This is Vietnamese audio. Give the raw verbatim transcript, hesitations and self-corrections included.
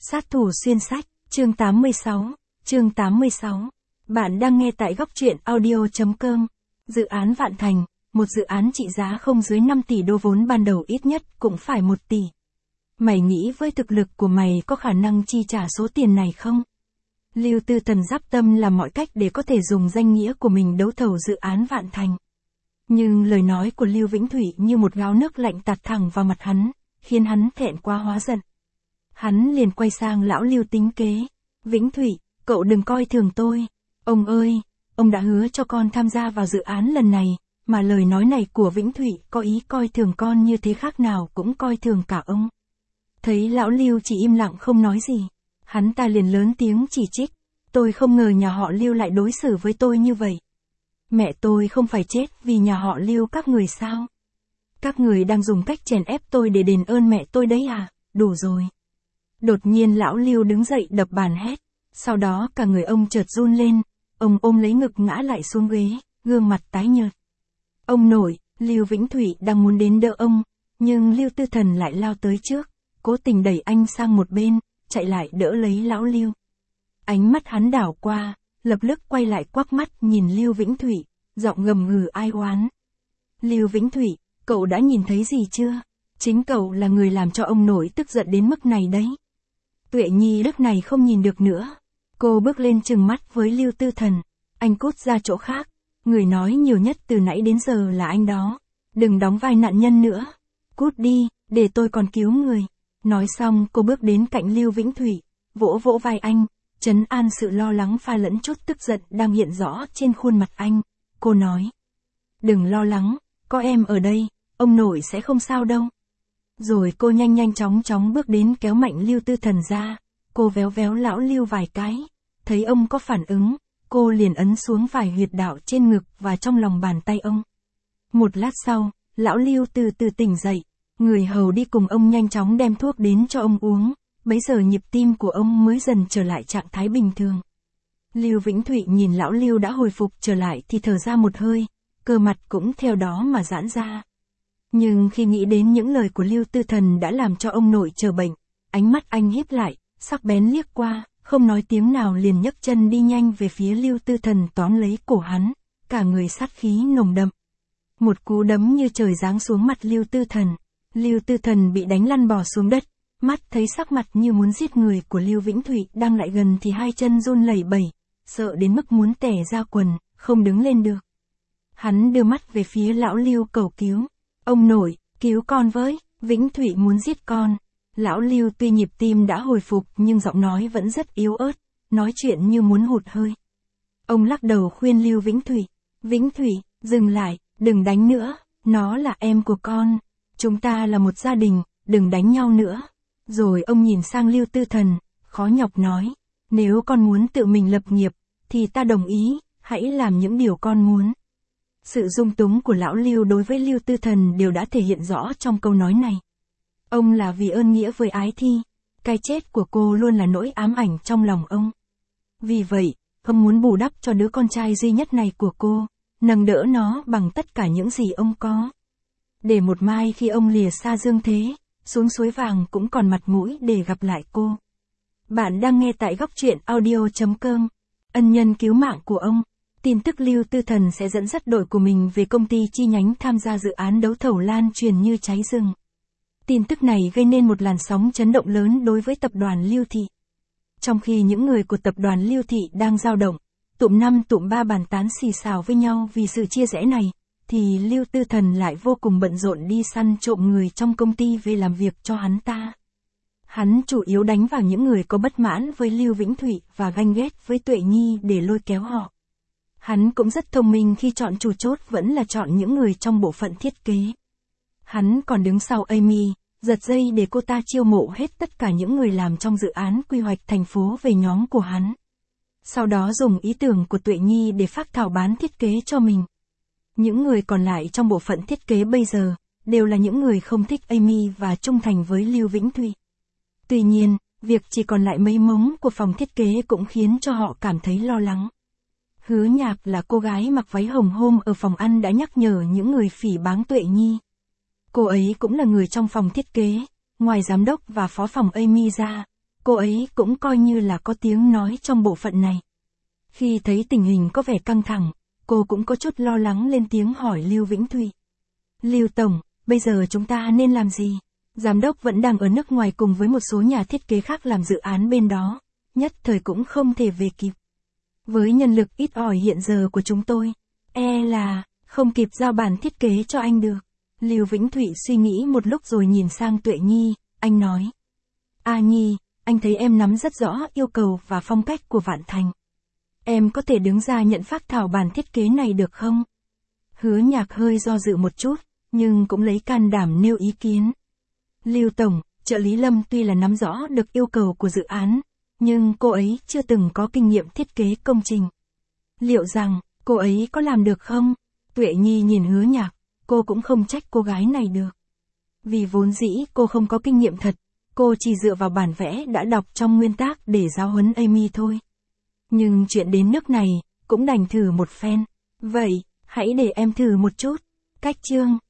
Sát thủ xuyên sách, chương tám mươi sáu, chương tám mươi sáu. Bạn đang nghe tại góc truyện audio.com. Dự án Vạn Thành, một dự án trị giá không dưới năm tỷ đô, vốn ban đầu ít nhất cũng phải một tỷ. Mày nghĩ với thực lực của mày có khả năng chi trả số tiền này không? Lưu Tư Thần dắp tâm làm mọi cách để có thể dùng danh nghĩa của mình đấu thầu dự án Vạn Thành. Nhưng lời nói của Lưu Vĩnh Thủy như một gáo nước lạnh tạt thẳng vào mặt hắn, khiến hắn thẹn quá hóa giận. Hắn liền quay sang lão Lưu tính kế. Vĩnh Thủy, cậu đừng coi thường tôi. Ông ơi, ông đã hứa cho con tham gia vào dự án lần này, mà lời nói này của Vĩnh Thủy có ý coi thường con như thế, khác nào cũng coi thường cả ông. Thấy lão Lưu chỉ im lặng không nói gì, hắn ta liền lớn tiếng chỉ trích. Tôi không ngờ nhà họ Lưu lại đối xử với tôi như vậy. Mẹ tôi không phải chết vì nhà họ Lưu các người sao? Các người đang dùng cách chèn ép tôi để đền ơn mẹ tôi đấy à? Đủ rồi. Đột nhiên lão Lưu đứng dậy đập bàn hét. Sau đó cả người ông chợt run lên, ông ôm lấy ngực ngã lại xuống ghế, gương mặt tái nhợt. Ông nội, Lưu Vĩnh Thủy đang muốn đến đỡ ông, nhưng Lưu Tư Thần lại lao tới trước, cố tình đẩy anh sang một bên, chạy lại đỡ lấy lão Lưu. Ánh mắt hắn đảo qua, lập tức quay lại quắc mắt nhìn Lưu Vĩnh Thủy, giọng gầm gừ ai oán. Lưu Vĩnh Thủy, cậu đã nhìn thấy gì chưa? Chính cậu là người làm cho ông nội tức giận đến mức này đấy. Tuệ Nhi lúc này không nhìn được nữa. Cô bước lên trừng mắt với Lưu Tư Thần. Anh cút ra chỗ khác. Người nói nhiều nhất từ nãy đến giờ là anh đó. Đừng đóng vai nạn nhân nữa. Cút đi, để tôi còn cứu người. Nói xong cô bước đến cạnh Lưu Vĩnh Thủy, vỗ vỗ vai anh, trấn an sự lo lắng pha lẫn chút tức giận đang hiện rõ trên khuôn mặt anh. Cô nói. Đừng lo lắng, có em ở đây, ông nội sẽ không sao đâu. Rồi cô nhanh nhanh chóng chóng bước đến kéo mạnh Lưu Tư Thần ra. Cô véo véo lão Lưu vài cái. Thấy ông có phản ứng, cô liền ấn xuống vài huyệt đạo trên ngực và trong lòng bàn tay ông. Một lát sau, lão Lưu từ từ tỉnh dậy. Người hầu đi cùng ông nhanh chóng đem thuốc đến cho ông uống. Bấy giờ nhịp tim của ông mới dần trở lại trạng thái bình thường. Lưu Vĩnh Thụy nhìn lão Lưu đã hồi phục trở lại thì thở ra một hơi, cơ mặt cũng theo đó mà giãn ra. Nhưng khi nghĩ đến những lời của Lưu Tư Thần đã làm cho ông nội trở bệnh, ánh mắt anh híp lại, sắc bén liếc qua, không nói tiếng nào liền nhấc chân đi nhanh về phía Lưu Tư Thần, tóm lấy cổ hắn, cả người sát khí nồng đậm. Một cú đấm như trời giáng xuống mặt Lưu Tư Thần. Lưu Tư Thần bị đánh lăn bò xuống đất, mắt thấy sắc mặt như muốn giết người của Lưu Vĩnh Thụy đang lại gần thì hai chân run lẩy bẩy, sợ đến mức muốn tè ra quần, không đứng lên được. Hắn đưa mắt về phía lão Lưu cầu cứu. Ông nội, cứu con với, Vĩnh Thụy muốn giết con. Lão Lưu tuy nhịp tim đã hồi phục nhưng giọng nói vẫn rất yếu ớt, nói chuyện như muốn hụt hơi. Ông lắc đầu khuyên Lưu Vĩnh Thụy. Vĩnh Thụy, dừng lại, đừng đánh nữa, nó là em của con. Chúng ta là một gia đình, đừng đánh nhau nữa. Rồi ông nhìn sang Lưu Tư Thần, khó nhọc nói. Nếu con muốn tự mình lập nghiệp, thì ta đồng ý, hãy làm những điều con muốn. Sự dung túng của lão Lưu đối với Lưu Tư Thần đều đã thể hiện rõ trong câu nói này. Ông là vì ơn nghĩa với Ái Thi, cái chết của cô luôn là nỗi ám ảnh trong lòng ông. Vì vậy, ông muốn bù đắp cho đứa con trai duy nhất này của cô, nâng đỡ nó bằng tất cả những gì ông có. Để một mai khi ông lìa xa dương thế, xuống suối vàng cũng còn mặt mũi để gặp lại cô. Bạn đang nghe tại góc truyện audio.com. Ân nhân cứu mạng của ông. Tin tức Lưu Tư Thần sẽ dẫn dắt đội của mình về công ty chi nhánh tham gia dự án đấu thầu lan truyền như cháy rừng. Tin tức này gây nên một làn sóng chấn động lớn đối với tập đoàn Lưu Thị. Trong khi những người của tập đoàn Lưu Thị đang dao động, tụm năm tụm ba bàn tán xì xào với nhau vì sự chia rẽ này, thì Lưu Tư Thần lại vô cùng bận rộn đi săn trộm người trong công ty về làm việc cho hắn ta. Hắn chủ yếu đánh vào những người có bất mãn với Lưu Vĩnh Thụy và ganh ghét với Tuệ Nhi để lôi kéo họ. Hắn cũng rất thông minh khi chọn chủ chốt vẫn là chọn những người trong bộ phận thiết kế. Hắn còn đứng sau Amy, giật dây để cô ta chiêu mộ hết tất cả những người làm trong dự án quy hoạch thành phố về nhóm của hắn. Sau đó dùng ý tưởng của Tuệ Nhi để phác thảo bán thiết kế cho mình. Những người còn lại trong bộ phận thiết kế bây giờ, đều là những người không thích Amy và trung thành với Lưu Vĩnh Thụy. Tuy nhiên, việc chỉ còn lại mấy mống của phòng thiết kế cũng khiến cho họ cảm thấy lo lắng. Hứa Nhạc là cô gái mặc váy hồng hôm ở phòng ăn đã nhắc nhở những người phỉ báng Tuệ Nhi. Cô ấy cũng là người trong phòng thiết kế, ngoài giám đốc và phó phòng Amy ra, cô ấy cũng coi như là có tiếng nói trong bộ phận này. Khi thấy tình hình có vẻ căng thẳng, cô cũng có chút lo lắng lên tiếng hỏi Lưu Vĩnh Thụy. Lưu Tổng, bây giờ chúng ta nên làm gì? Giám đốc vẫn đang ở nước ngoài cùng với một số nhà thiết kế khác làm dự án bên đó, nhất thời cũng không thể về kịp. Với nhân lực ít ỏi hiện giờ của chúng tôi, e là không kịp giao bản thiết kế cho anh được. Lưu Vĩnh Thụy suy nghĩ một lúc rồi nhìn sang Tuệ Nhi, anh nói. A Nhi, anh thấy em nắm rất rõ yêu cầu và phong cách của Vạn Thành. Em có thể đứng ra nhận phác thảo bản thiết kế này được không? Hứa Nhạc hơi do dự một chút, nhưng cũng lấy can đảm nêu ý kiến. Lưu Tổng, trợ lý Lâm tuy là nắm rõ được yêu cầu của dự án, nhưng cô ấy chưa từng có kinh nghiệm thiết kế công trình. Liệu rằng, cô ấy có làm được không? Tuệ Nhi nhìn Hứa Nhạc, cô cũng không trách cô gái này được. Vì vốn dĩ cô không có kinh nghiệm thật, cô chỉ dựa vào bản vẽ đã đọc trong nguyên tác để giáo huấn Amy thôi. Nhưng chuyện đến nước này, cũng đành thử một phen. Vậy, hãy để em thử một chút. Cách chương